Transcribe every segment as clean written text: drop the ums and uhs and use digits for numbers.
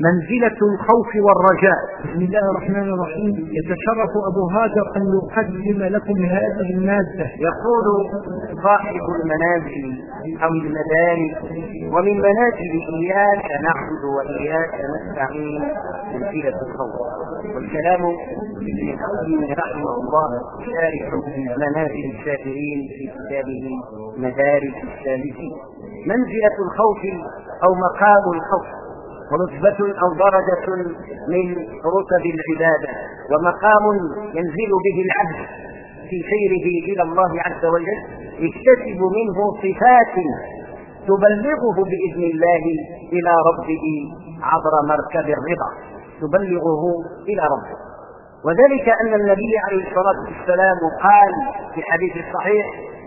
منزلة الخوف والرجاء. بسم الله الرحمن الرحيم. يتشرف أبو هاجر أن يقدم لكم هذه المادة. يقول صاحب المنازل أو المدارس: ومن منازل إياك نعبد وإياك نستعين منزلة الخوف. والكلام ابن القيم رحمه الله شارح منازل الشاكرين في كتابه مدارس السالكين. منزلة الخوف أو مقام الخوف ورتبة أو درجة من رتب العبادة، ومقام ينزل به العبد في سيره إلى الله عز وجل، يكتسب منه صفات تبلغه بإذن الله إلى ربه عبر مركب الرضا، تبلغه إلى ربه. وذلك أن النبي عليه الصلاة والسلام قال في الحديث الصحيح: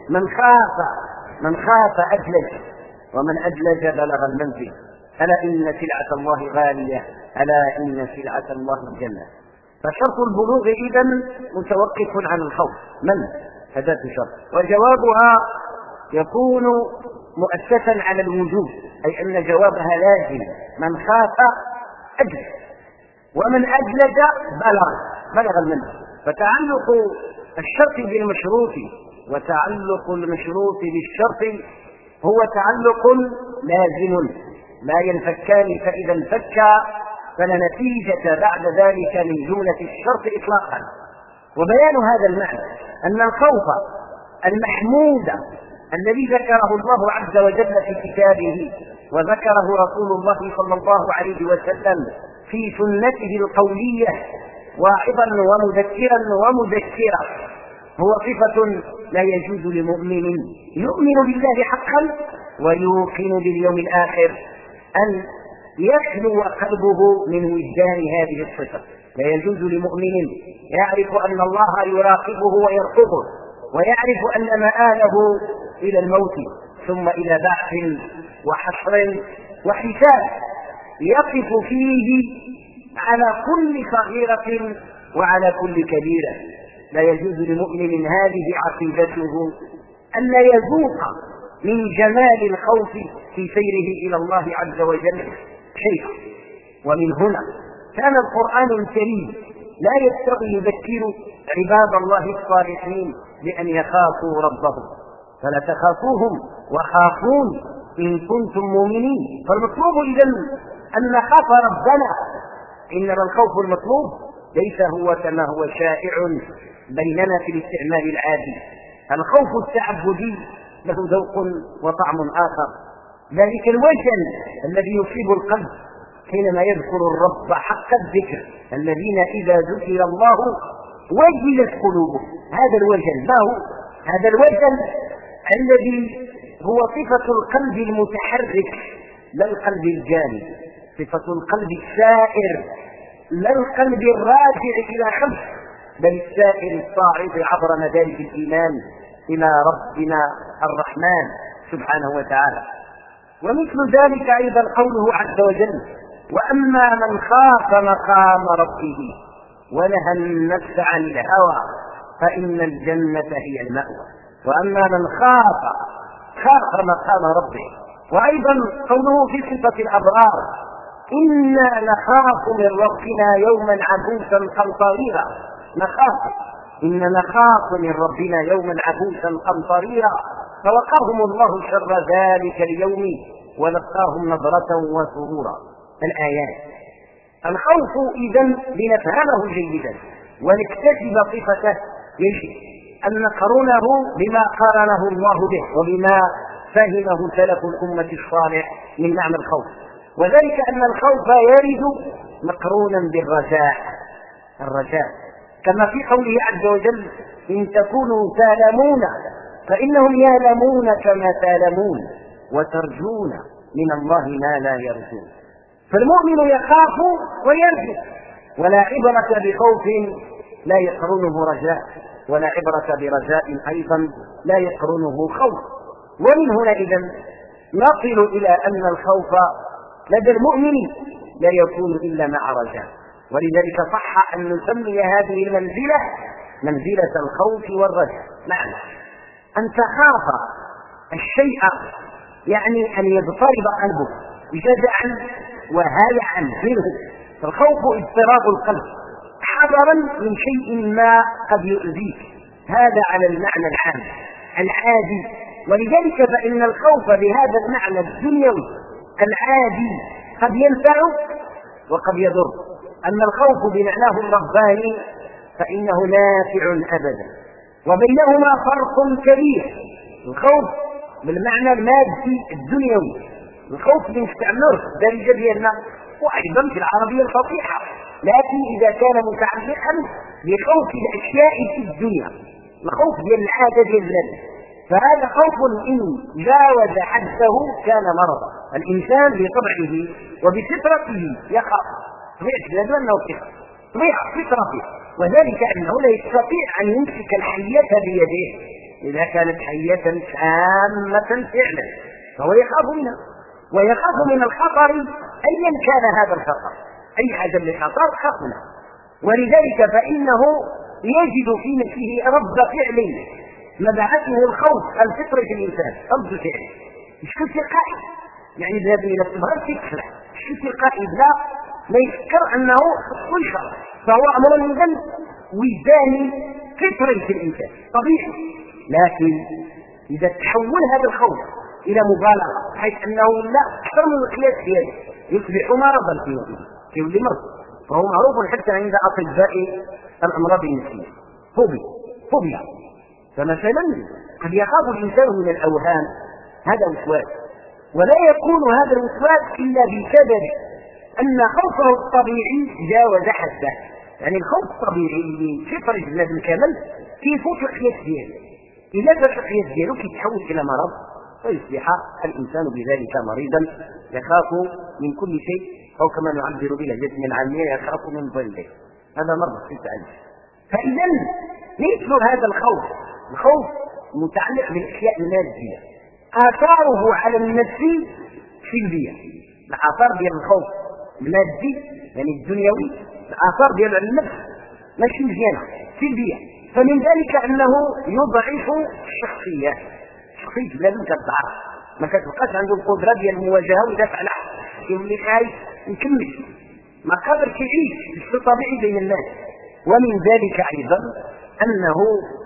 من خاف أدلج، ومن أدلج بلغ المنزل، ألا إن سلعة الله غالية، ألا إن سلعة الله الجنة. فشرط البلوغ إذن متوقف عن الخوف. من أداة شرط، وجوابها يكون مؤسسا على الوجوب، أي أن جوابها لازم. من خاف أدلج، ومن أدلج بلغ المنزل. فتعلق الشرط بالمشروط وتعلق المشروط بالشرط هو تعلق لازم لا ينفكان، فإذا انفكا فلا نتيجة بعد ذلك من جملة الشرط إطلاقا. وبيان هذا المعنى أن الخوف المحمود الذي ذكره الله عز وجل في كتابه وذكره رسول الله صلى الله عليه وسلم في سنته القولية واعظا ومذكرا ومذكرا، هو صفة لا يجوز لمؤمن يؤمن بالله حقا ويوقن باليوم الآخر أن يخلو قلبه من وجدان هذه الصفة. لا يجوز لمؤمن يعرف أن الله يراقبه ويرقبه، ويعرف أن مآله إلى الموت ثم إلى بعث وحشر وحساب، يقف فيه على كل صغيرة وعلى كل كبيرة. لا يجوز لمؤمن هذه عقيدته أن لا يذوق من جمال الخوف في سيره إلى الله عز وجل شيئا. ومن هنا كان القرآن الكريم لا يذكر عباد الله الصالحين بأن يخافوا ربهم، فلا تخافوهم وخافون إن كنتم مؤمنين. فالمطلوب إذن أن نخاف ربنا، إنما الخوف المطلوب ليس هو كما هو شائع بيننا في الاستعمال العادي. الخوف التعبدي له ذوق وطعم آخر، ذلك الوجل الذي يصيب القلب حينما يذكر الرب حق الذكر، الذين إذا ذكر الله وجلت قلوبهم. هذا الوجل ما هو؟ هذا الوجل الذي هو صفة القلب المتحرك لا القلب الجاني، صفة القلب السائر لا القلب الراجع إلى خلف، بل السائر الصاعد عبر مدارج الإيمان إلى ربنا الرحمن سبحانه وتعالى. ومثل ذلك أيضا قوله عز وجل: وأما من خاف مقام ربه ونهى النفس عن الهوى فإن الجنة هي المأوى. وأما من خاف مقام ربه. وأيضا قوله في صفة الأبرار: إنا نخاف من ربنا يوما عبوسا قمطريرا. إنا نخاف من ربنا يوما عبوسا قمطريرا، فوقاهم الله شر ذلك اليوم ولقاهم نظرة وسرورا. الآيات. الخوف إذن لنفهمه جيدا ونكتسب صفته يجب أن نقرنه بما قارنه الله به وبما فهمه سلف الأمة الصالح من معنى الخوف، وذلك أن الخوف يرد مقرونا الرجاء، كما في قوله عز وجل: إن تكونوا تألمون فإنهم يألمون كما تألمون وترجون من الله ما لا يرجون. فالمؤمن يخاف ويرجو، ولا عبرة بخوف لا يقرنه رجاء، ولا عبرة برجاء أيضا لا يقرنه خوف. ومن هنا إذن نصل إلى أن الخوف لدى المؤمن لا يكون إلا مع رجاء. ولذلك صح أن نسمي هذه المنزلة منزلة الخوف والرجاء. معنى أن تخاف الشيء يعني أن يضطرب قلبك جزعا وهلعا منه. فالخوف اضطراب القلب حذرا من شيء ما قد يؤذيك، هذا على المعنى العام العادي. ولذلك فإن الخوف بهذا المعنى الدنيوي العادي قد ينفع وقد يضر. أما الخوف بمعناه الرباني فإنه نافع أبدا، وبينهما فرق كبير. الخوف بالمعنى المادي الدنيوي، الخوف بنستعمله درجة ديالنا وأيضا في العربية الفصيحة، لكن إذا كان متعلقا بخوف الأشياء في الدنيا، الخوف ديال العادة ديال الناس، فهذا خوف إن جاوز حده كان مرضا. الإنسان بطبعه وبفطرته يخاف، طبيعة أنه طبيعة فطرته، وذلك أنه لا يستطيع أن يمسك الحية بيده إذا كانت حية سامة فعلا، فهو يخاف منها ويخاف من الخطر أيا كان هذا الخطر، أي حاجة من الخطر خاف منها. ولذلك فإنه يجد في نفسه رد فعل مبعثه الخوف الفطري في الإنسان، رد فعل مش تلقائي، يعني ذهب إلى الصبغة تكفل مش تلقائي، لا يفكر أنه خلق، فهو أمر إذن وجداني فطري في الإنسان طبيعي. لكن إذا تحول هذا الخوف إلى مبالغة بحيث أنه لا أكثر من القياس دياله يصبح مرضا في ولي مرض، فهو معروف حتى عند أطباء الأمراض النفسية فوبيا. فمثلا قد يخاف الإنسان من الأوهام، هذا وسواس، ولا يكون هذا الوسواس إلا بسبب أن خوفه الطبيعي جاوز حده. يعني الخوف الطبيعي اللي فطري في الناس الكامل كيفوت القياس دياله، إذا فات القياس دياله كيتحول إلى مرض فيصبح الإنسان بذلك مريضا يخاف من كل شيء، أو كما نعبر بلهجتنا العامية يخاف من ظله، هذا مرض في التعليم. فإذا مثل هذا الخوف متعلق بالأشياء المادية، آثاره على النفس سلبية. الآثار ديال الخوف المادي يعني الدنيوي، الآثار ديال النفس ماشي مزيانة سلبية. فمن ذلك أنه يضعف الشخصية بلازم تضعف، ما كتبقاش عنده القدرة ديال المواجهة ويدافع عنها، يولي خايف يكمل، ما قادرش يعيش بشكل طبيعي بين الناس. ومن ذلك أيضا أنه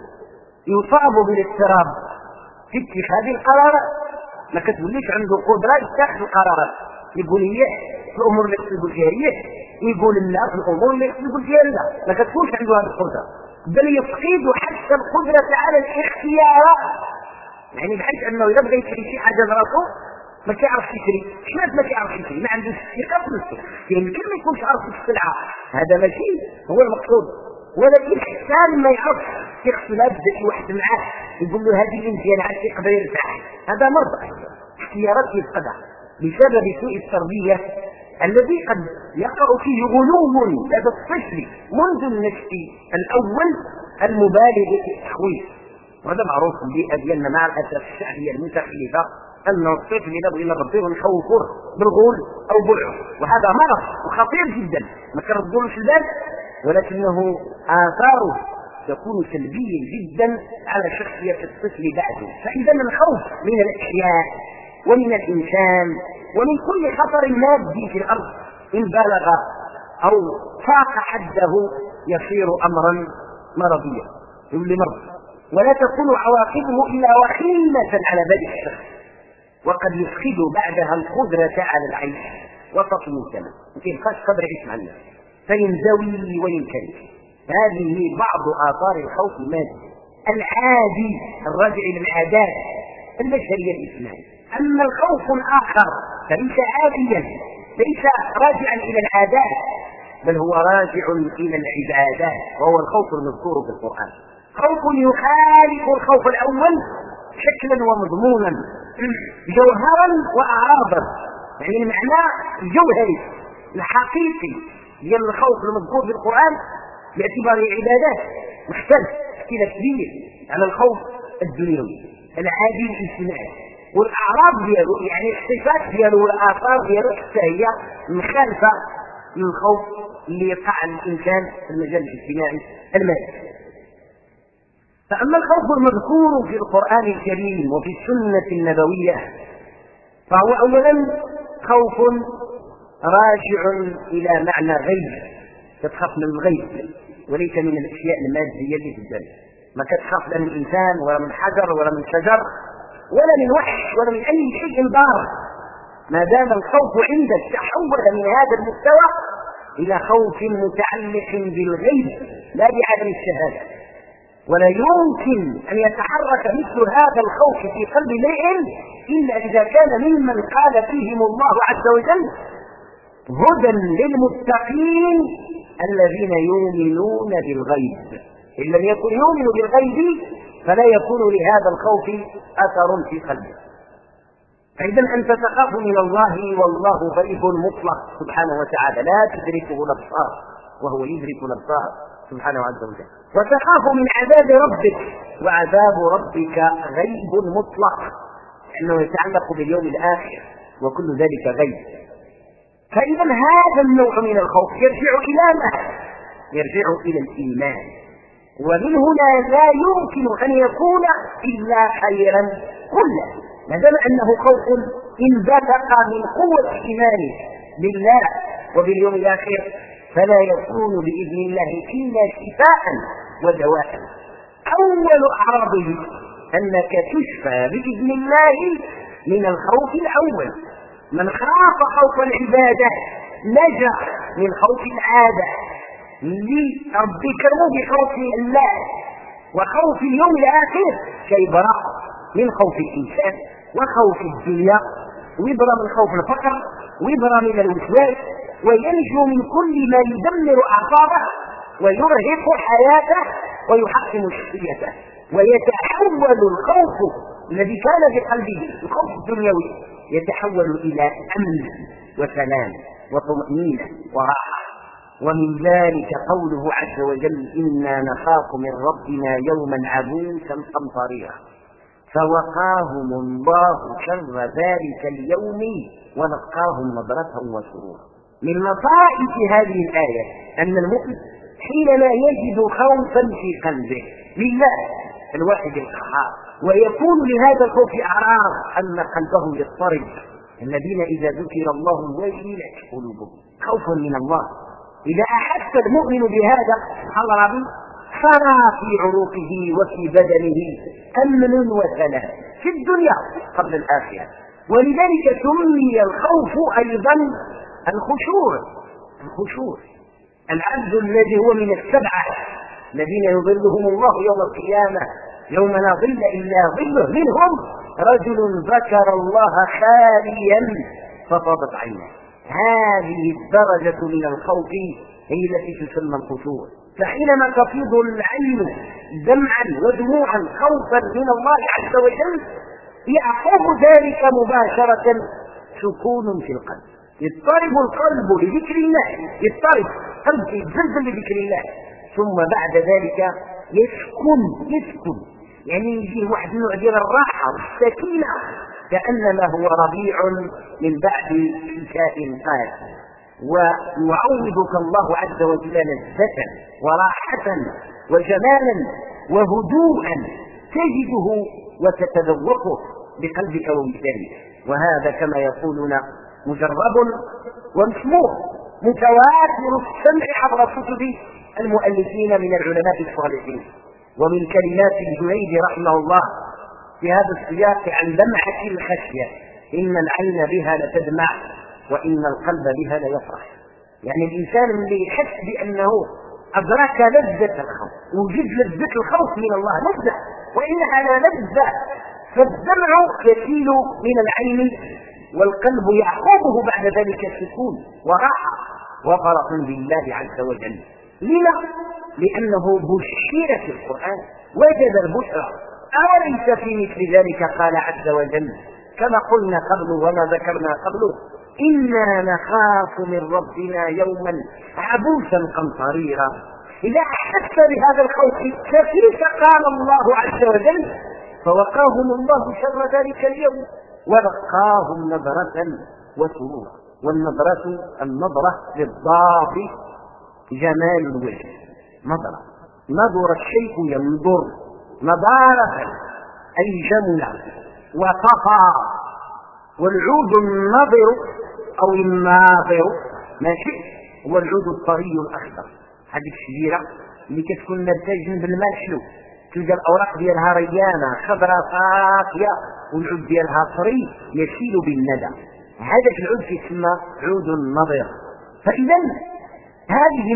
يصاب بالاضطراب في اتخاذ القرارات، ما كتوليش عنده قدرة يتخذ القرارات، يقول هي في الأمور اللي يقول فيها هي، ويقول لا في الأمور اللي يقول فيها لا، ما كتكونش عنده هذه القدرة، بل يفقد حتى القدرة على الاختيار. يعني بحيث أنه إذا بغى يشري شي حاجة لراسه ما كيعرفش يشري، شنو ما كيعرفش يشري؟ ما عندوش ثقة في نفسه، يمكن ما يكونش عارف السلعة، هذا ماشي هو المقصود، ولكن حتى ما يعرف شخص لا بدا شي واحد معاه يقول له هذه اللي مزيانة عاد يقدر يرتاح، هذا مرض. اختيارات يفقدها بسبب سوء التربية الذي قد يقع فيه غلو لدى الطفل منذ النشء الأول المبالغ في التخويف. وهذا معروف في البيئة ديالنا مع الأسف الشعبية المتخلفة، أن الطفل إذا بغينا نربيه ونخوفوه بالغول أو بالعف، وهذا مرض وخطير جدا ما كنردولوش البال، ولكنه آثاره تكون سلبية جدا على شخصية الطفل بعده. فإذا الخوف من الأشياء ومن الإنسان ومن كل خطر مادي في الأرض إن بلغ أو فاق حده يصير أمرا مرضيا، يولي مرض، ولا تكون عواقبه إلا وخيمة على بال الشخص، وقد يفقد بعدها القدرة على العيش وسط المجتمع، ما يبقاش قدر يعيش مع الناس، فينزوي وينكرف. هذه بعض آثار الخوف المادي العادي الراجع إلى العادات البشرية الإسلامية. أما الخوف الآخر فليس عاديا، ليس راجعا إلى العادات، بل هو راجع إلى العبادات، وهو الخوف المذكور في القرآن. خوف يخالف الخوف الأول شكلا ومضمونا، جوهرا وأعراضا، يعني المعنى الجوهري الحقيقي ديال الخوف المذكور في القرآن باعتبار عبادات مختلف اختلاف كبير على الخوف الدنيوي العادي الاجتماعي، والأعراض ديالو يعني الصفات ديالو والآثار ديالو حتى هي مخالفة للخوف اللي يقع الإنسان في المجال الاجتماعي المادي. فأما الخوف المذكور في القرآن الكريم وفي السنة النبوية فهو أولا خوف راجع إلى معنى غيب، تتخاف من الغيب وليس من الأشياء المادية اللي في الدنيا. ما كتخاف لا من إنسان ولا من حجر ولا من شجر ولا من وحش ولا من أي شيء ضار. ما دام الخوف عندك تحول من هذا المستوى إلى خوف متعلق بالغيب لا بعدم الشهادة. ولا يمكن أن يتحرك مثل هذا الخوف في قلب امرئ إلا إذا كان ممن قال فيهم الله عز وجل: هدى للمتقين الذين يؤمنون بالغيب. إن لم يكن يؤمن بالغيب فلا يكون لهذا الخوف أثر في قلبه. فإذا أنت تخاف من الله والله غيب مطلق سبحانه وتعالى لا تدركه الأبصار وهو يدرك الأبصار سبحانه عز وجل. وتخاف من عذاب ربك وعذاب ربك غيب مطلق لأنه يتعلق باليوم الآخر وكل ذلك غيب. فإذا هذا النوع من الخوف يرجع إلى ما؟ يرجع إلى الإيمان. ومن هنا لا يمكن أن يكون إلا خيرا كله. ما دام أنه خوف انبثق من قوة إيمانه بالله وباليوم الآخر فلا يكون بإذن الله إلا شفاء ودواء. أول أعراضه أنك تشفى بإذن الله من الخوف الأول. من خاف خوف العبادة نجا من خوف العادة لذكره بخوف الله وخوف اليوم الآخر كيبرأ من خوف الإنسان وخوف الدنيا ويبرأ من خوف الفقر ويبرأ من الوسواس وينجو من كل ما يدمر أعصابه ويرهق حياته ويحطم شخصيته. ويتحول الخوف الذي كان في قلبه الخوف الدنيوي يتحول إلى أمن وسلام وطمأنينة وراحة. ومن ذلك قوله عز وجل: إنا نخاف من ربنا يوما عبوسا قمطريرا فوقاهم الله شر ذلك اليوم ولقاهم نضرة وسرورا. من لطائف هذه الآية أن المؤمن حينما يجد خوفا في قلبه لله الواحد القهار ويكون لهذا الخوف أعراض أن قلبه يضطرب. الذين إذا ذكر الله وجلت قلوبهم خوفا من الله. إذا أحس المؤمن بهذا الأمر صار في عروقه وفي بدنه أمن وسلام في الدنيا قبل الآخرة. ولذلك سمي الخوف أيضا الخشوع. العبد الذي هو من السبعة الذين يظلهم الله يوم القيامة يوم لا ظل إلا ظله منهم رجل ذكر الله خاليا ففاضت عينه. هذه الدرجة من الخوف هي التي تسمى الخشوع. فحينما تفيض العين دمعا ودموعا خوفا من الله عز وجل يعقب ذلك مباشرة سكون في القلب. يضطرب القلب لذكر الله، يضطرب قلبه يتزلزل لذكر الله، ثم بعد ذلك يسكن يعني يجي واحد النوع ديال الراحة والسكينة كأنما هو ربيع من بعد شتاء قاسي. ويعوضك الله عز وجل لذة وراحة وجمالا وهدوءا تجده وتتذوقه بقلبك ووجدانك. وهذا كما يقولون مجرب ومسموع متواتر السمع عبر كتب المؤلفين من العلماء الصالحين. ومن كلمات الجنيد رحمه الله في هذا السياق عن لمعة الخشية: إن العين بها لتدمع وإن القلب بها ليفرح. يعني الإنسان اللي يحس بأنه أدرك لذة الخوف وجد لذة الخوف من الله لذة وإنها لا لذة، فالدمع يسيل من العين والقلب يعقبه بعد ذلك سكون وراحة وفرح بالله عز وجل. لما؟ لأنه بشر في القرآن وجد البشرى. أوليس في مثل ذلك قال عز وجل كما قلنا قبل وما ذكرنا قبله: إنا نخاف من ربنا يوما عبوسا قمطريرا. إذا أحس بهذا الخوف كيف قال الله عز وجل: فوقاهم الله شر ذلك اليوم ولقاهم نضرة وسرورا. والنضرة النضرة بالضاد جمال الوجه، نضر الشيء ينضر نضارة أي جمل وطفى. والعود النضر أو الناظر ماشي، هو العود الطري الأخضر. هذيك الشجيرة اللي كتكون نتاج بالماء الحلو، تلقى الأوراق ديالها ريانة خضراء صافية والعود ديالها طري يسيل بالندى. هذا العود يسمى عود النضر. فإذا هذه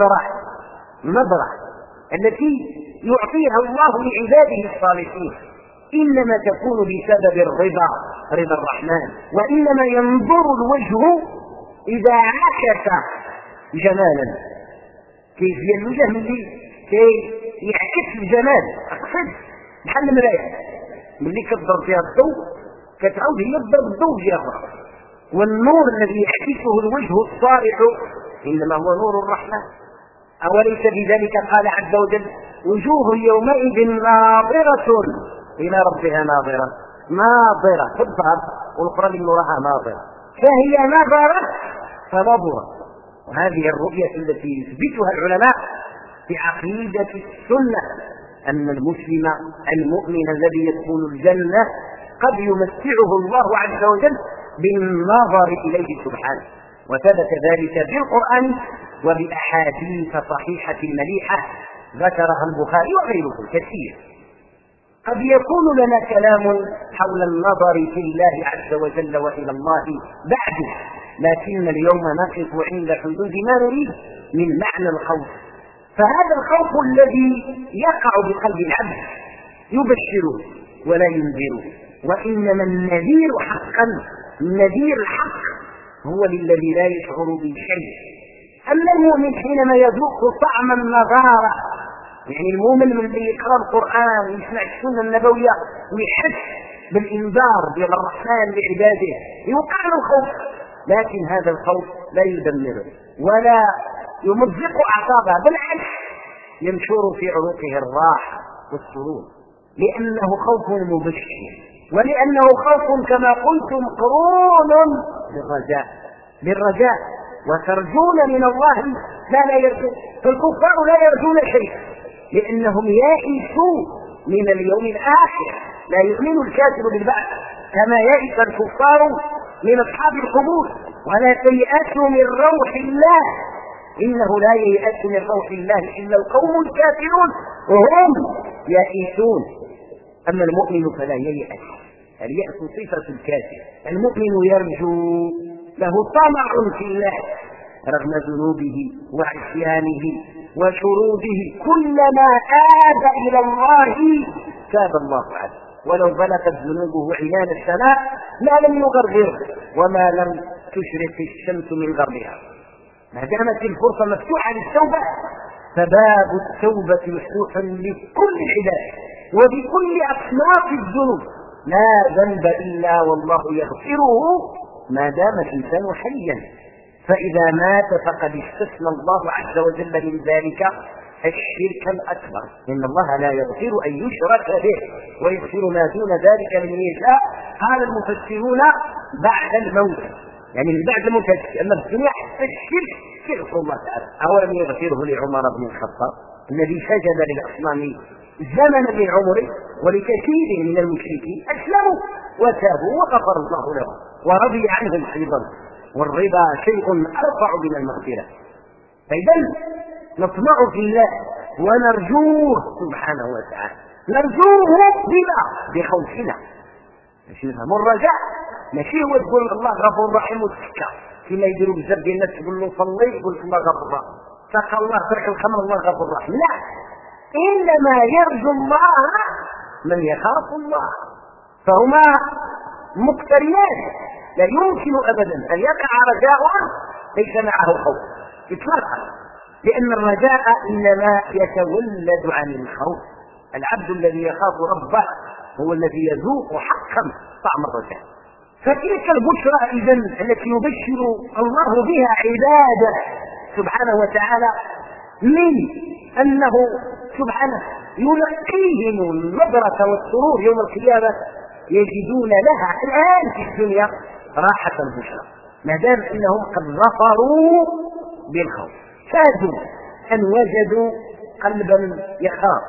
النظرة التي يعطيها الله لعباده الصالحين إنما تكون بسبب رضا الرحمن، وإنما ينظر الوجه إذا عكس جمالا. كيف هي الوجه كي يعكس الجمال، أقصد بحال المراية ملي كتضرب فيها الضوء كتعود هي تضرب الضوء جهة أخرى. والنور الذي يعكسه الوجه الصالح إنما هو نور الرحمن. أوليس بذلك قال عز وجل وجوه يومئذ ناظرة إلى ربها ناظرة تظهر، والأخرى من وراها ناظرة، فهي نظرة فنظرة. وهذه الرؤية التي يثبتها العلماء في عقيدة السنة أن المسلم المؤمن الذي يدخل الجنة قد يمتعه الله عز وجل بالنظر إليه سبحانه، وثبت ذلك بالقرآن وبأحاديث صحيحة مليحة ذكرها البخاري وغيره كثير. قد يكون لنا كلام حول النظر في الله عز وجل وإلى الله بعد، لكن اليوم نقف عند حدود ما نريد من معنى الخوف. فهذا الخوف الذي يقع بقلب العبد يبشره ولا ينذره، وإنما النذير حقا، النذير الحق هو للذي لا يشعر بشيء. أما المؤمن حينما يذوق طعم النظارة، يعني المؤمن من اللي يقرأ القرآن ويسمع السنة النبوية ويحس بالإنذار ديال الرحمن لعباده يوقع له الخوف، لكن هذا الخوف لا يدمره ولا يمزق أعصابه، بالعكس ينشر في عنقه الراحة والسرور، لأنه خوف مبشر، ولأنه خوف كما قلتم قرون بالرجاء، وترجون من الله ما لا يرجون. فالكفار لا يرجون شيء لأنهم يائسوا من اليوم الآخر، لا يؤمن الكافر بالبعث كما يائس الكفار من أصحاب القبور. ولا تيأسوا من روح الله، إنه لا ييأس من روح الله إلا القوم الكافرون وهم يائسون. أما المؤمن فلا ييأس، اليأس صفة الكافر. المؤمن يرجو، له طمع في الله رغم ذنوبه وعصيانه وشروده، كلما آب إلى الله تاب الله عنه، ولو بلغت ذنوبه عنان السماء ما لم يغرغره وما لم تشرق الشمس من غربها. ما دامت الفرصة مفتوحة للتوبة فباب التوبة مفتوح لكل العباد وبكل أصناف الذنوب، لا ذنب إلا والله يغفره ما دام الإنسان حيا. فإذا مات فقد استثنى الله عز وجل من ذلك الشرك الأكبر، إن الله لا يغفر أن يشرك به ويغفر ما دون ذلك لمن يشاء. قال المفسرون بعد الموت، يعني من بعد الموت، أما في الدنيا الشرك يغفر الله تعالى. أولم يغفره لعمر بن الخطاب الذي سجد للأصنام زمنا من عمره، ولكثير من المشركين أسلموا وتابوا وغفر الله لهم ورضي عنهم أيضا، والرضا شيء أرفع من المغفرة. فإذا نطمع في الله ونرجوه سبحانه وتعالى، نرجوه بخوفنا. ماشي نفهم الرجاء، ماشي هو تقول الله غفور رحيم وتسكى كما يديروا بزاف ديال الناس، تقول له صلي يقول الله غفور رحيم، سقى الله فرح الخمر الله غفور رحيم. لا، إنما يرجو الله من يخاف الله، فهما مقترنان، لا يمكن أبدا أن يقع رجاء ليس معه خوف إطلاقا، لأن الرجاء إنما يتولد عن الخوف. العبد الذي يخاف ربه هو الذي يذوق حقا طعم الرجاء. فتلك البشرى إذن التي يبشر الله بها عباده سبحانه وتعالى من أنه سبحانه يلقيهم النظرة والسرور يوم القيامة، يجدون لها الآن في الدنيا راحة البشرى ما دام أنهم قد ظفروا بالخوف، فازوا أن وجدوا قلبا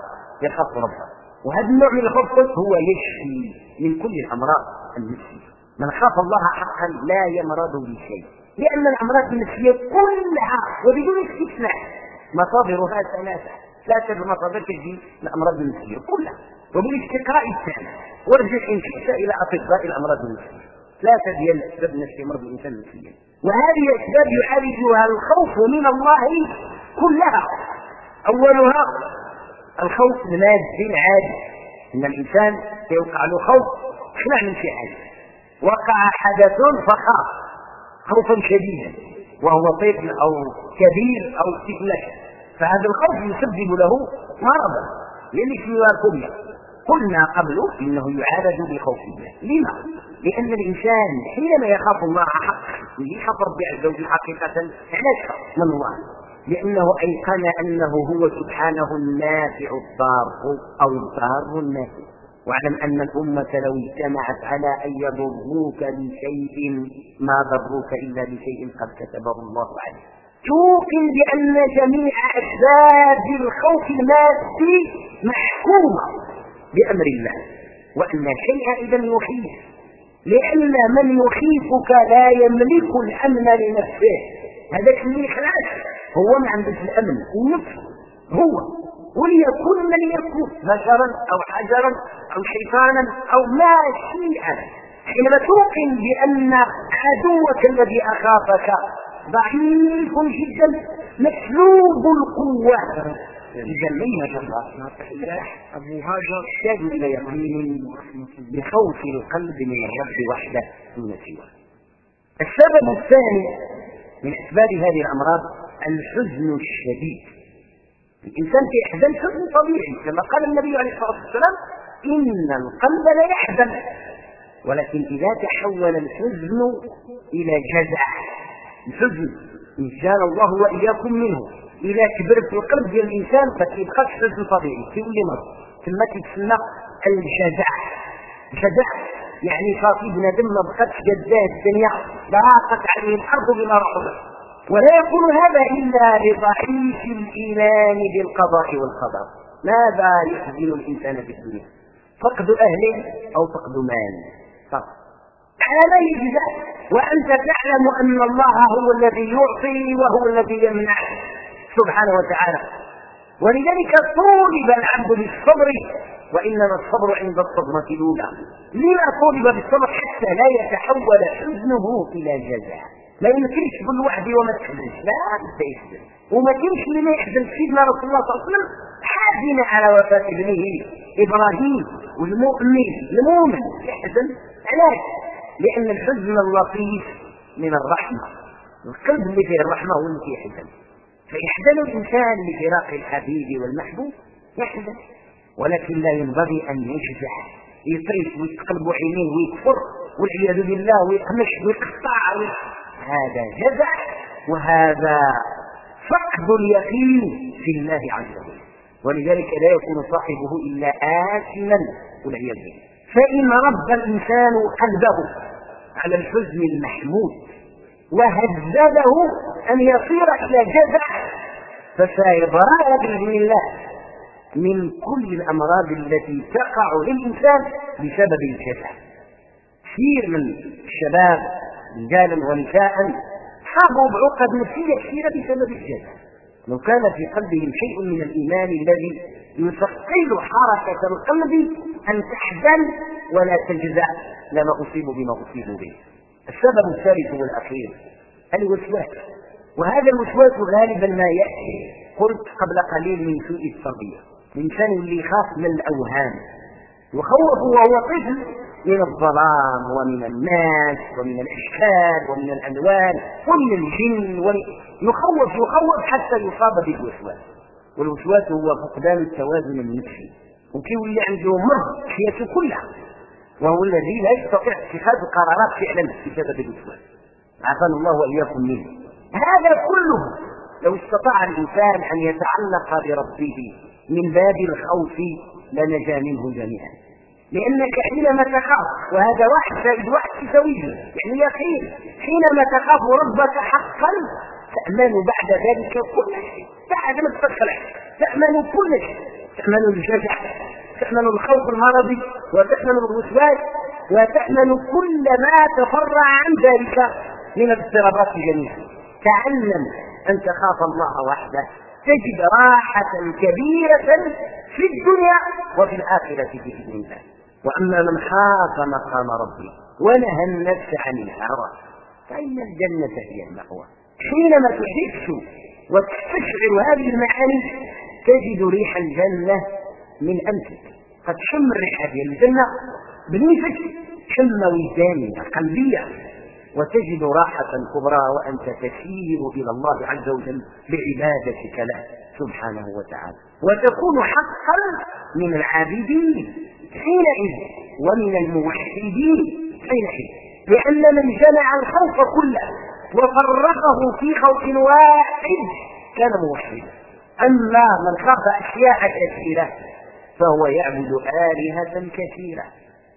يخاف ربه. وهذا النوع من الخوف هو يشفي من كل الأمراض النفسية. من خاف الله حقا لا يمرض بشيء، لأن الأمراض النفسية كلها وبدون استثناء مصادرها ثلاثة مصادر تجي الأمراض النفسية كلها، وبالاستقراء الثاني وارجع إن شئت إلى أطباء الأمراض النفسية، ثلاثة ديال الأسباب التي مرض الإنسان نفسيا، وهذه أسباب يعالجها الخوف من الله كلها. أولها الخوف المادي العادي، إن الإنسان سيوقع له خوف خلع من شيء عادي، وقع حدث فخاف خوفا شديدا وهو طفل أو كبير أو طفلة، فهذا الخوف يسبب له مرضا للإسلام. قلنا قبل إنه يعالج بخوف الله. لما؟ لأن الإنسان حينما يخاف الله حقا يخاف ربي عز وجل حقيقة علاش من الله؟ لأنه أيقن أنه هو سبحانه النافع الضار أو الضار النافع. واعلم أن الأمة لو اجتمعت على أن يضروك بشيء ما ضروك إلا بشيء قد كتبه الله عليك. توقن بأن جميع أسباب الخوف المادي محكومة بأمر الله، وأن الشيء إذا يخيف، لأن من يخيفك لا يملك الأمن لنفسه. هذاك اللي خلاص هو ما عندك الأمن النفس هو، وليكن من يكون بشرا أو حجرا أو شيطانا أو ما شيئا. حينما توقن بأن عدوك الذي أخافك ضعيف جدا مسلوب القوة، إذا لما الله أبو هاجر يحتاج إلى يقين بخوف القلب من الرب وحده دون سواه. السبب الثاني من أسباب هذه الأمراض الحزن الشديد. الإنسان يحزن حزن طبيعي كما قال النبي عليه الصلاة والسلام إن القلب لا يحزن، ولكن إذا تحول الحزن إلى جزع، الحزن إن شاء الله وإياكم منه إذا كبر في القلب ديال الإنسان فتبقى حزن طبيعي في كل مرة، ثم تسمى الجزع. الجزع يعني صافي بنادم ما بقتش جداه الدنيا ضاقت عليه الأرض بما رحبت، ولا يكون هذا إلا لضعيف الإيمان بالقضاء والقدر. ماذا يحزن الإنسان في الدنيا؟ فقد أهله أو فقد مال فقط، هذا يجزع، وأنت تعلم أن الله هو الذي يعطي وهو الذي يمنع سبحانه وتعالى. ولذلك طولب العبد بالصبر، وإنما الصبر عند الصدمة الأولى. لما طولب بالصبر؟ حتى لا يتحول حزنه إلى جزع. ما يمكنش تقول واحد وما تحزنش، لا تحزن، وما كانش لما يحزن سيدنا رسول الله صلى الله عليه وسلم حزن على وفاة ابنه إبراهيم، والمؤمن يحزن. علاش؟ لأن الحزن اللطيف من الرحمة، القلب اللي فيه الرحمة هو اللي فيه حزن. فيحزن الإنسان لفراق الحبيب والمحبوب يحزن، ولكن لا ينبغي أن يشجع يطيش ويتقلب عينيه ويكفر والعياذ بالله ويقمش ويقطع. هذا جزع، وهذا فقد اليقين في الله عز وجل، ولذلك لا يكون صاحبه إلا آثما والعياذ بالله. فإن رب الإنسان قلبه على الحزن المحمود وهذبه أن يصير إلى جزع فسيبرأ بإذن الله من كل الأمراض التي تقع للإنسان بسبب الجزع. كثير من الشباب رجالا ونساء حاضوا بعقد نفسية كثيرة بسبب الجزع. لو كان في قلبهم شيء من الإيمان الذي يثقل حركة القلب أن تحزن ولا تجزع لما أصيب بما أصيب به. السبب الثالث والأخير الوسواس، وهذا الوسواس غالبا ما يأتي قلت قبل قليل من سوء التربية. الإنسان اللي يخاف من الأوهام يخوف وهو طفل من الظلام ومن الناس ومن الأشكال ومن الألوان ومن الجن، يخوف حتى يصاب بالوسواس. والوسواس هو فقدان التوازن النفسي، وكيولي عنده مرض حياته كلها، وهو الذي لا يستطيع اتخاذ قرارات فعلا بسبب الوسواس. عافانا الله وإياكم منه. هذا كله لو استطاع الإنسان أن يتعلق بربه من باب الخوف لنجا منه جميعا. لأنك حينما تخاف، وهذا 1+1=2 يعني يقين، حينما تخاف ربك حقا تأمن بعد ذلك كل شيء، بعد ما تفكر تأمن كل شيء، تأمن الجزع، تأمن الخوف المرضي، وتأمن الوسواس، وتأمن كل كلما تفرع عن ذلك من الاضطرابات جميعا. تعلم أن تخاف الله وحده تجد راحة كبيرة في الدنيا وفي الآخرة بإذن الله. وأما من خاف مقام ربه ونهى النفس عن الهوى فإن الجنة هي المأوى. حينما تحس وتستشعر هذه المعاني تجد ريح الجنة من أنفك. قد شم الريحة ديال الجنة بنفسك، شم وجدانية قلبية، وتجد راحة كبرى وأنت تسير إلى الله عز وجل بعبادتك له سبحانه وتعالى، وتكون حقا من العابدين حينئذ ومن الموحدين حينئذ، لأن من جمع الخوف كله وفرقه في خوف واحد كان موحدا. أما من خاف أشياء كثيرة فهو يعبد آلهة كثيرة.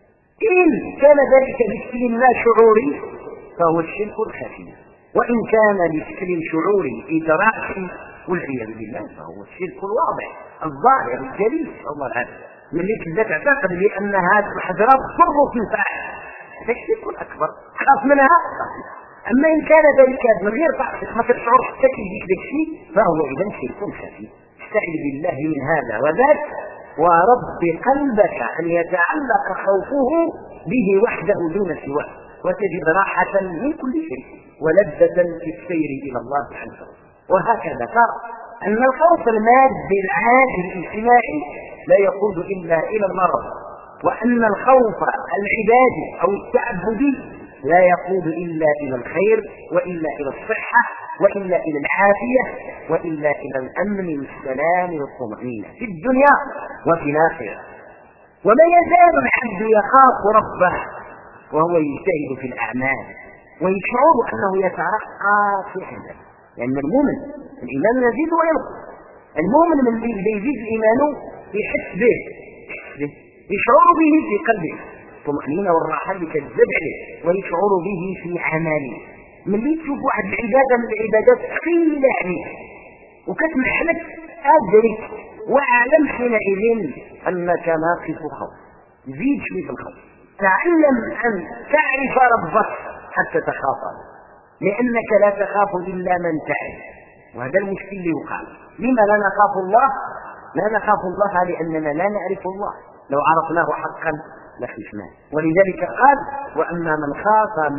إن كان ذلك بشكل لا شعوري فهو الشرك الخفي، وإن كان بشكل شعوري إدراكي والعياذ بالله فهو الشرك الواضح الظاهر الجليل. الله العافية من اللي تبدا تعتقد بأن هذه الحجرة تضر تنفعك، هذا الشرك الأكبر خاف منها. أما إن كان ذلك من غير تعطيك ما تشعر حتى كيجيك ذاك الشيء فهو إذا شرك خفي. استعذ بالله من هذا وذاك، ورب قلبك أن يتعلق خوفه به وحده دون سواه، وتجد راحة من كل شيء ولذة في السير إلى الله عز وجل. وهكذا ترى أن الخوف المادي العادي الاجتماعي لا يقود إلا إلى المرض، وأن الخوف العبادي أو التعبدي لا يقود إلا إلى الخير وإلا إلى الصحة وإلا إلى العافية وإلا إلى الأمن والسلام والطمأنينة في الدنيا وفي الآخرة. وما يزال العبد يخاف ربه وهو يجتهد في الأعمال ويشعر أنه يترقى في حياته، لأن المؤمن الإيمان يزيد وينقص. المؤمن من اللي يزيد إيمانه يحس به يشعر به في قلبه الطمأنينة والراحة اللي تجذب عليه، ويشعر به في عمله. من اللي تشوف واحد العبادة من العبادات ثقيلة عليك وكتمحلك أدرك وأعلم حينئذ أنك ناقص خوف. زيد شوي في الخوف، تعلم أن تعرف ربك حتى تخافه، لأنك لا تخاف إلا من تعرف. وهذا المشكل اللي وقع. لما لا نخاف الله؟ لا نخاف الله لأننا لا نعرف الله. لو عرفناه حقا لخفناه. ولذلك قال وأما من خاف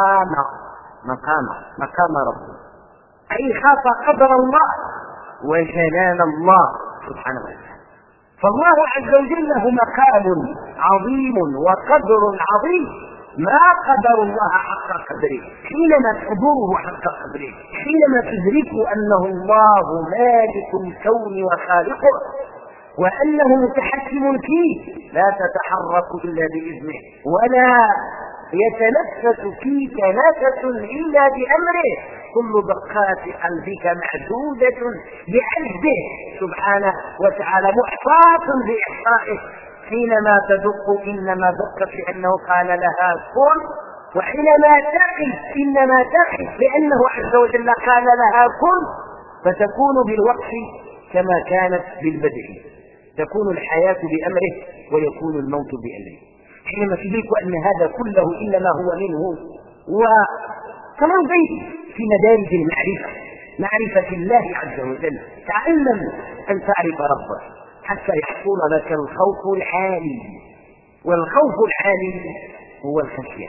مقام ربه، أي خاف قدر الله وجلال الله سبحانه وتعالى. فالله عز وجل له مقام عظيم وقدر عظيم ما قدر الله حق قدره. حينما تحضره حق قدره، حينما تدرك أنه الله مالك الكون وخالقه وأنه متحكم فيه لا تتحرك إلا بإذنه ولا يتنفس فيك نفس إلا بأمره، كل دقات قلبك معدودة بعده سبحانه وتعالى محصاة بإحصائه. حينما تدق إنما دقت لأنه قال لها كن، وحينما تقف إنما تقف لأنه عز وجل قال لها كن، فتكون بالوقت كما كانت بالبدء، تكون الحياة بأمره ويكون الموت بأمره. حينما تدرك أن هذا كله إنما هو منه. وكما بيت في مدارج المعرفة، معرفة الله عز وجل، تعلم أن تعرف ربك حتى يحصل لك الخوف العالي. والخوف العالي هو الخشية.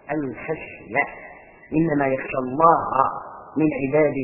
إنما يخشى الله من عباده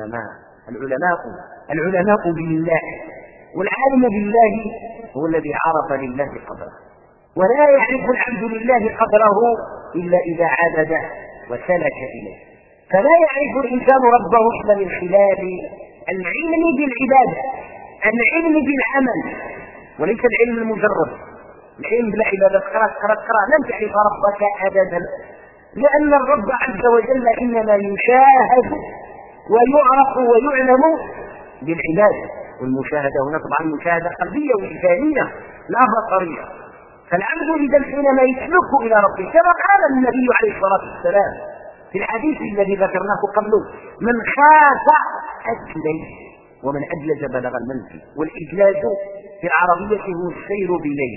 العلماء بالله. والعالم بالله هو الذي عرف لله قدره، ولا يعرف العبد لله قدره إلا إذا عبده وسلك إليه. فلا يعرف الإنسان ربه إلا من خلال العلم بالعبادة، العلم بالعمل، وليس العلم المجرد. العلم بالعبادة قرأ لن تعرف ربك أبدا، لأن الرب عز وجل إنما يشاهد ويعرف ويعلم بالعبادة. والمشاهدة هنا طبعا مشاهدة قلبية وإنسانية لا بصرية. فالعبد إذا حينما يسلك إلى ربه كما قال النبي عليه الصلاة والسلام في الحديث الذي ذكرناه قبله: من خاف أدلج ومن أدلج بلغ المنزل. والإدلاج في العربية هو السير بليل،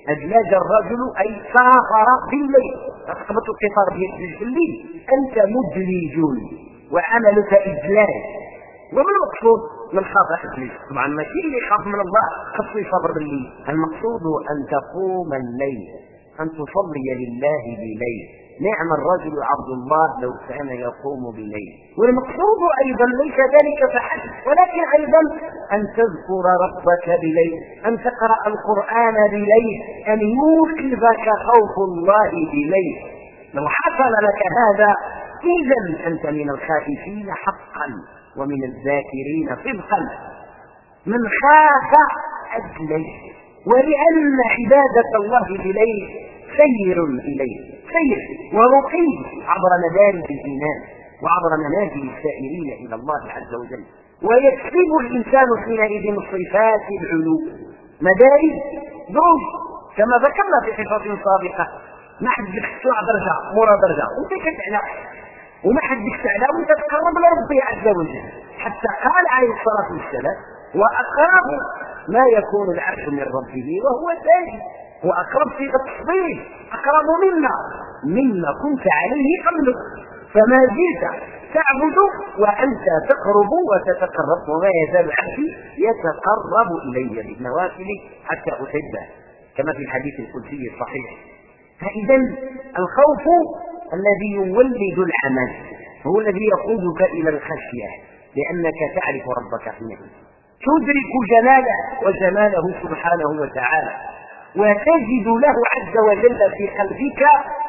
أدلج الرجل أي سافر بالليل، رقبة القطار بالليل، أنت مدلج وعملك إدلاج. وما المقصود من خاف أدلج؟ طبعا ماشي اللي يخاف من الله خاص يصبر بالليل، المقصود أن تقوم الليل، أن تصلي لله بليل. نعم الرجل عبد الله لو كان يقوم بالليل. والمقصود أيضا ليس ذلك فحسب، ولكن أيضا أن تذكر ربك بليل، أن تقرأ القرآن بليل، أن يوقظك خوف الله بليل. لو حصل لك هذا إذا أنت من الخائفين حقا ومن الذاكرين صدقا. من خاف أدلج، ولأن عبادة الله بليل سير إليه، سير ورقي عبر مدارج الإيمان وعبر منازل السائرين إلى الله عز وجل. ويكسب الإنسان حينئذ صفات العلو، مدارج دروج كما ذكرنا في حصص سابقة. ما حدك تطلع درجة مرة درجة وانت كتعلى، وما حدك تعلى وانت تقرب لربي عز وجل، حتى قال عليه الصلاة والسلام وأقرب ما يكون العبد من ربه وهو ساجد. وأقرب في التصوير، أقرب مما كنت عليه قبلك، فما زلت تعبد وأنت تقرب وتتقرب، وما يزال عبدي يتقرب إلي بالنوافل حتى أحبه كما في الحديث القدسي الصحيح. فإذا الخوف الذي يولد العمل هو الذي يقودك إلى الخشية، لأنك تعرف ربك حينئذ، تدرك جلاله وجماله سبحانه وتعالى، وتجد له عز وجل في قلبك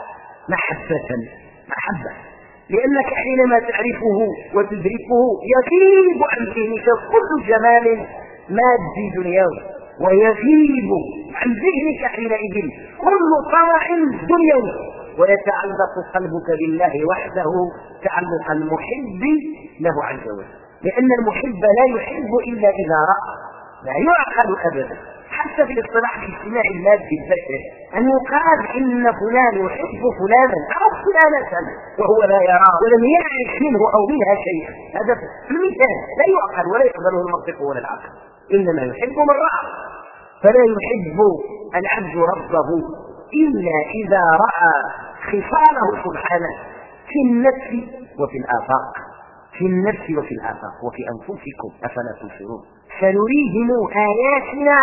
محبة، لأنك حينما تعرفه وتدركه يغيب عن ذهنك كل جمال مادي دنيوي، ويغيب عن ذهنك حينئذ كل طمع دنيوي، ويتعلق قلبك بالله وحده تعلق المحب له عز وجل. لأن المحب لا يحب إلا إذا رأى، لا يعقل أبدا حتى في الاصطلاح الاجتماعي المادي البشري أن يقال إن فلان يحب فلانا أو فلانة وهو لا يراه ولم يعرف منه أو منها شيئا، هذا في المثال لا يعقل ولا يقبله المنطق ولا العقل، إنما يحب من رأى. فلا يحب العبد ربه إلا إذا رأى خصاله سبحانه في النفس وفي الآفاق، في النفس وفي الآفاق وفي أنفسكم أفلا تبصرون. سنريهم آياتنا.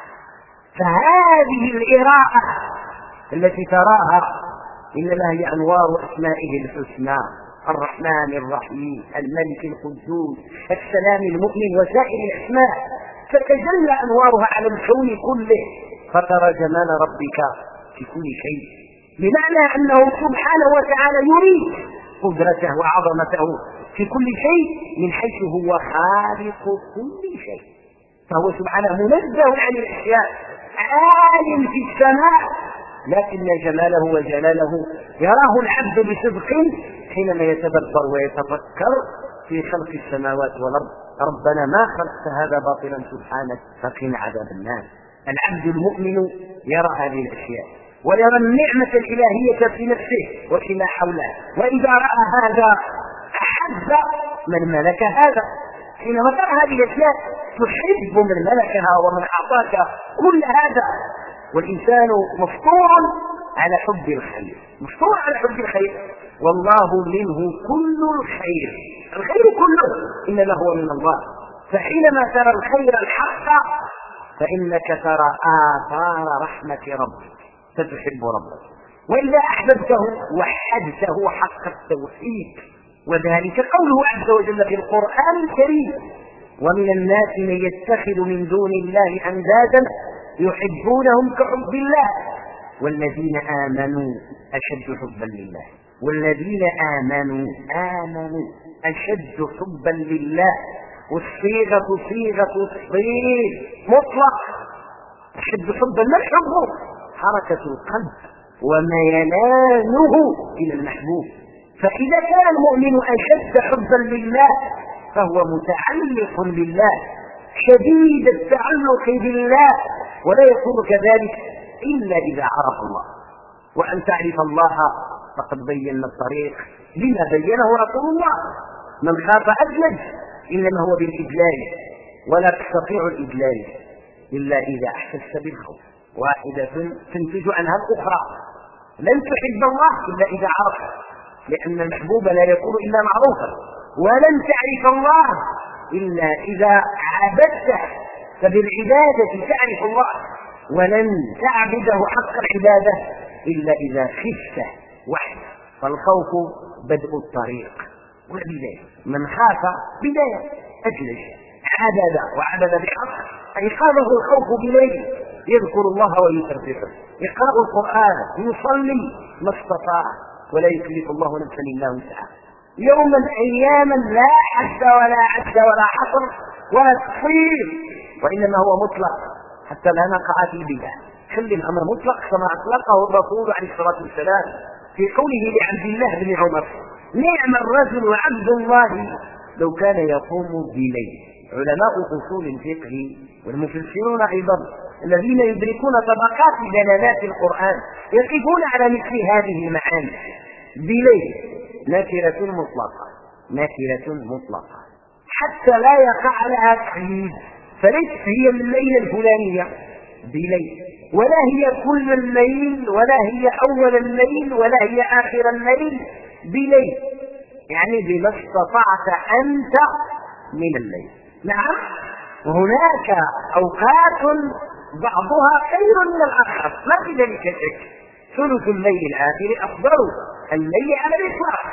فهذه الإراءة التي تراها إنما هي أنوار أسمائه الحسنى، الرحمن الرحيم، الملك القدوس، السلام المؤمن وسائر الأسماء، تتجلى أنوارها على الكون كله، فترى جمال ربك في كل شيء، بمعنى أنه سبحانه وتعالى يريد قدرته وعظمته في كل شيء من حيث هو خالق كل شيء. فهو سبحانه منزه عن الأشياء، عالم في السماء، لكن جماله وجلاله يراه العبد بصدق حينما يتدبر ويتفكر في خلق السماوات والأرض. ربنا ما خلقت هذا باطلا سبحانك فقنا عذاب النار. العبد المؤمن يرى هذه الأشياء ويرى النعمة الإلهية في نفسه وفيما حوله، وإذا رأى هذا أحب من ملك هذا. حينما ترى هذه الأشياء تحب من ملكها ومن أعطاك كل هذا. والإنسان مفطور على حب الخير، مفطور على حب الخير، والله منه كل الخير، الخير كله إنما هو من الله. فحينما ترى الخير الحق فإنك ترى آثار رحمة ربك فتحب ربك، وإذا أحببته وحدته حق التوحيد. وذلك قوله عز وجل في القرآن الكريم: ومن الناس من يتخذ من دون الله أندادا يحبونهم كحب الله والذين آمنوا أشد حبا لله. والذين آمنوا أشد حبا لله، والصيغة صيغة الصيغ مطلق، أشد حبا. ما الحب؟ حركة القلب وميلانه إلى المحبوب. فإذا كان المؤمن أشد حبا لله فهو متعلق بالله، شديد التعلق بالله، ولا يكون كذلك إلا إذا عرف الله. وأن تعرف الله فقد بينا الطريق لما بينه رسول الله: من خاف أدلج، إنما هو بالإدلال، ولا تستطيع الإدلال إلا إذا أحسست بالخوف. واحدة تنتج عنها الأخرى. لن تحب الله إلا إذا عرفت، لأن المحبوب لا يكون إلا معروفا، ولن تعرف الله إلا إذا عبدته، فبالعبادة تعرف الله، ولن تعبده حق العبادة إلا إذا خفته وحده. فالخوف بدء الطريق والبداية. من خاف بداية أجلس عبد وعبد بحق، أيقاظه الخوف بليل، يذكر الله ويسبحه، يقرأ القرآن، يصلي ما استطاع، ولا يكلف الله نفسا إلا وسعها. يوما أياما لا حد ولا عد ولا حصر ولا تفصيل، وإنما هو مطلق حتى لا نقع في البدع. خلي الأمر مطلق كما أطلقه الرسول عليه الصلاة والسلام في قوله لعبد الله بن عمر: نعم الرجل عبد الله لو كان يقوم بليل. علماء أصول الفقه والمفسرون أيضا الذين يدركون طبقات دلالات القرآن يقفون على مثل هذه المعاني. بليل نكرة مطلقة، نكرة مطلقة حتى لا يقع لها تقييد، فليست هي الليلة الفلانية بليل، ولا هي كل الليل، ولا هي أول الليل، ولا هي آخر الليل. بليل يعني بما استطعت أنت من الليل. نعم، هناك أوقات بعضها خير من الآخر، ما في ذلك شك. ثلث الليل الآخر أفضل الليل على الإطلاق،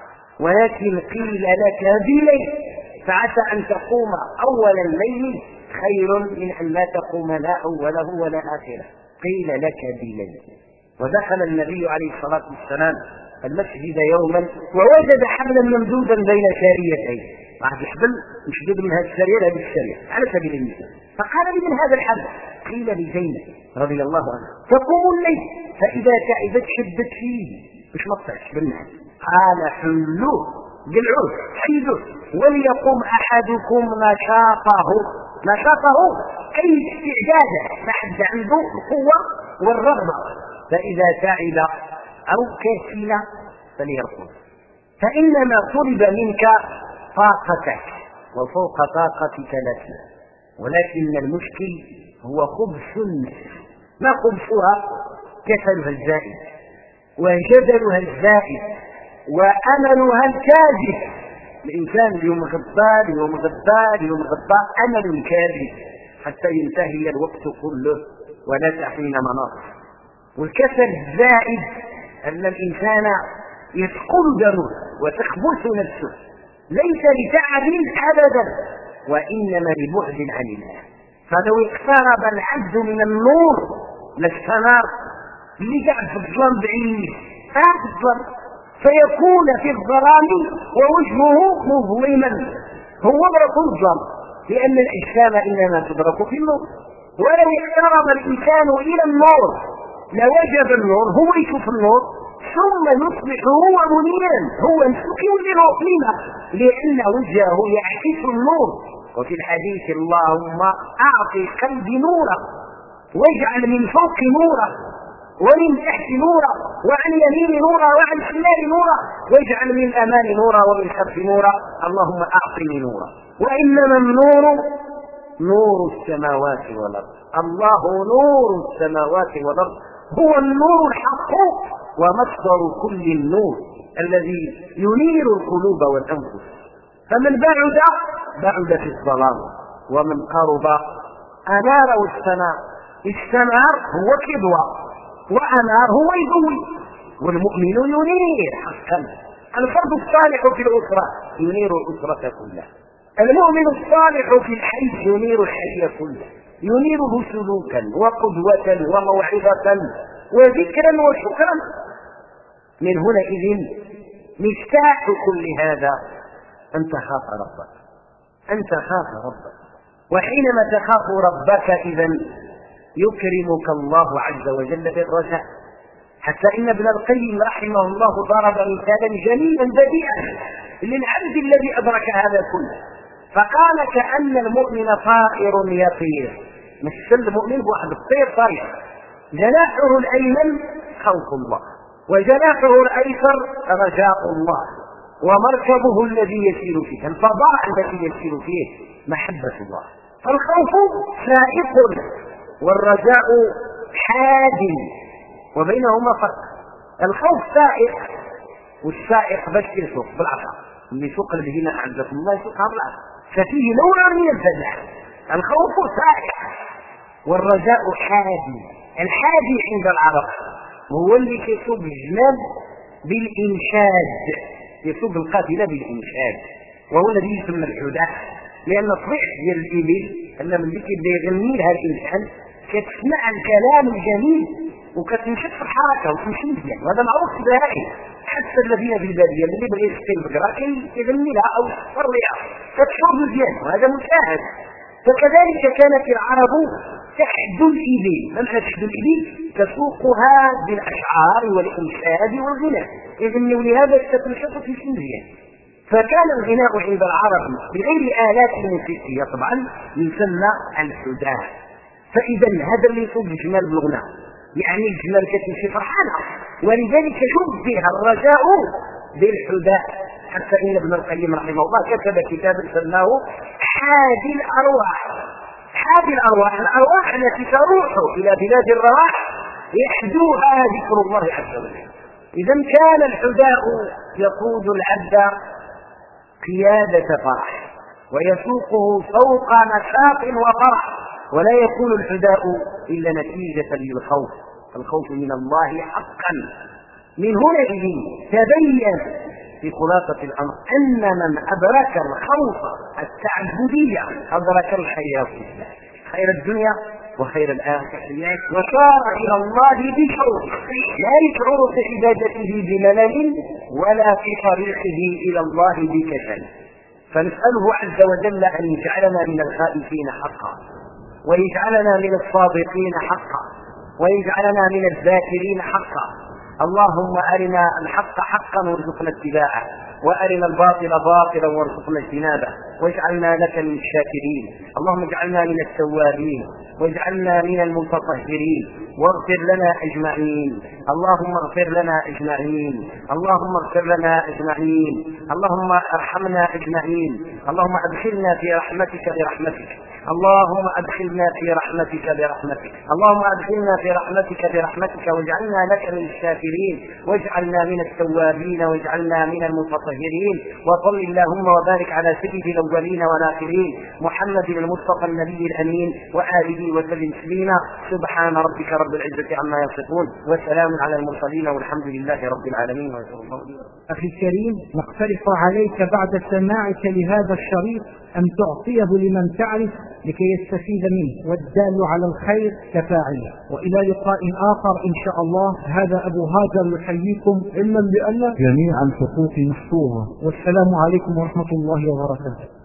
ولكن قيل لك بليل، فعسى أن تقوم أول الليل خير من أن لا تقوم لا أوله ولا آخره. قيل لك بليل. ودخل النبي عليه الصلاة والسلام المسجد يوما ووجد حبلا ممدودا بين ساريتين، واحد الحبل مشدود من هذه السارية لهذه السارية على سبيل المثال، فقال لي: من هذا الحبل؟ قيل لزينب رضي الله عنها: تقوم الليل فإذا تعبت شدت فيه، مش مقطعش بالنهار. قال: حلوه قلعوه حيدوه وليقوم أحدكم نشاطه. نشاطه أي استعداده، فحد عنده القوة والرغبة، فإذا تعب أو كسل فليرقد، فإنما طلب منك طاقتك وفوق طاقتك لا شيء. ولكن المشكل هو خبث النفس، ما خبثها؟ كسلها الزائد وجدلها الزائد وأملها الكاذب. الإنسان اليوم غضبان، اليوم غضبان، اليوم غضبان، أمل كاذب حتى ينتهي الوقت كله ولا تحين مناص. والكسل الزائد أن الإنسان يثقل دمه وتخبث نفسه، ليس لتعب أبدا وإنما لبعد عن الله. فلو اقترب العبد من النور لاستنار، اللي قاعد في الظلام بعيد في الظلام فيكون في الظلام ووجهه مظلما، هو مدرك الظلام، لأن الأجسام إنما تدرك في النور. ولو اقترب الإنسان إلى النور لوجد النور، هو يشوف النور ثم يصبح هو منيرا، هو يستقيم لنور. لما؟ لأن وجهه يعكس النور. وفي الحديث: اللهم أعطي قلبي نورا واجعل من فوق نورا ومن تحت نورا وعن يمين نورا وعن شمال نورا واجعل من الأمان نورا ومن خلف نورا، اللهم أعطني نورا. وإنما النور نور السماوات والأرض، الله نور السماوات والأرض، هو النور الحق ومصدر كل النور الذي ينير القلوب والأنفس. فمن بعد في الظلام، ومن قرب أنار واستنار. السنار هو كدوة وأنار هو يضوي، والمؤمن ينير حقا. الفرد الصالح في الأسرة ينير الأسرة كلها، المؤمن الصالح في الحي ينير الحي كله، ينيره سلوكا وقدوة وموعظة وذكرا وشكرا. من هنا إذن مفتاح كل هذا أن تخاف ربك، أن تخاف ربك. وحينما تخاف ربك إذن يكرمك الله عز وجل بالرجاء. حتى إن ابن القيم رحمه الله ضرب مثالا جميلا بديعا للعبد الذي أدرك هذا كله، فقال: كأن المؤمن طائر يطير. مثل المؤمن بواحد الطير طريق، جناحه الأيمن خوف الله، وجناحه الأيسر رجاء الله، ومركبه الذي يسير فيه، الفضاء الذي يسير فيه محبة الله. فالخوف سائق والرجاء حاد وبينهما فرق. الخوف سائق، والسائق بس يسوق بالعصا، اللي يسوق البهيمة عزكم الله يسوقها بالعصا، ففيه نوع من الفزع. الخوف سائق والرجاء حادي. الحادي عند العرب هو اللي يسوق الجمال بالإنشاد، يسوق القافلة بالإنشاد، وهو الذي يسمى الحداء. لأن الطبيعة ديال الإبل أن ملي كيبدا يغني لها الإنسان كتسمع الكلام الجميل وكتنشط في الحركة وتمشي مزيان، وهذا معروف في البهائم. حتى الذين في البادية اللي بغى يسقي البقرة كيغني لها أو يصفر لها كتشرب مزيان، وهذا مشاهد. فكذلك كانت العرب تحد الإبل. من تحد الإبل تسوقها بالأشعار والإنشاد والغناء، يغنوا لهذا تتنشط في مزيان. فكان الغناء عند العرب بغير آلات موسيقية طبعا يسمى الحداء. فإذا هذا اللي يصوب الجمال بالغناء، يعني الجمال كتمشي فرحانة، ولذلك شبه الرجاء بالحداء. حتى إن ابن القيم رحمه الله كتب كتابا سماه حادي الأرواح. حادي الأرواح، الأرواح التي تروح إلى بلاد الرواح يحدوها ذكر الله عز وجل. إذا كان الحداء يقود العبد قيادة فرح ويسوقه فوق نشاط وفرح، ولا يكون الحداء إلا نتيجة للخوف. الخوف من الله حقا. من هنا تبين في خلاصة الأمر أن من أدرك الخوف التعبدية أدرك الخير، خير الدنيا وخير الآخرة، وصار إلى الله بشوق، لا يشعر في عبادته بملل ولا في طريقه إلى الله بكسل. فنسأله عز وجل أن يجعلنا من الخائفين حقا، ويجعلنا من الصادقين حقا، ويجعلنا من الذاكرين حقا. اللهم أرنا الحق حقا وارزقنا اتباعه، وأرنا الباطل باطلا وارزقنا اجتنابه، واجعلنا لك من الشاكرين. اللهم اجعلنا من التوابين، واجعلنا من المتطهرين، واغفر لنا أجمعين. اللهم اغفر لنا أجمعين، اللهم اغفر لنا أجمعين، اللهم ارحمنا أجمعين. اللهم أدخلنا في رحمتك برحمتك، اللهم أدخلنا في رحمتك برحمتك، اللهم أدخلنا في رحمتك برحمتك، واجعلنا لك من الشاكرين، واجعلنا من التوابين، واجعلنا من المتطهرين. وصل اللهم وبارك على سيد الأولين والآخرين محمد المصطفى النبي الأمين وآله وسلم تسليما. سبحان ربك رب العزة عما يصفون، وسلام على المرسلين، والحمد لله رب العالمين. أخي الكريم، نقترح عليك بعد سماعك لهذا الشريط أن تعطيه لمن تعرف لكي يستفيد منه، والدال على الخير كفاعله. وإلى لقاء آخر إن شاء الله. هذا أبو هاجر يحييكم علما بأن جميع الحقوق محفوظة، والسلام عليكم ورحمة الله وبركاته.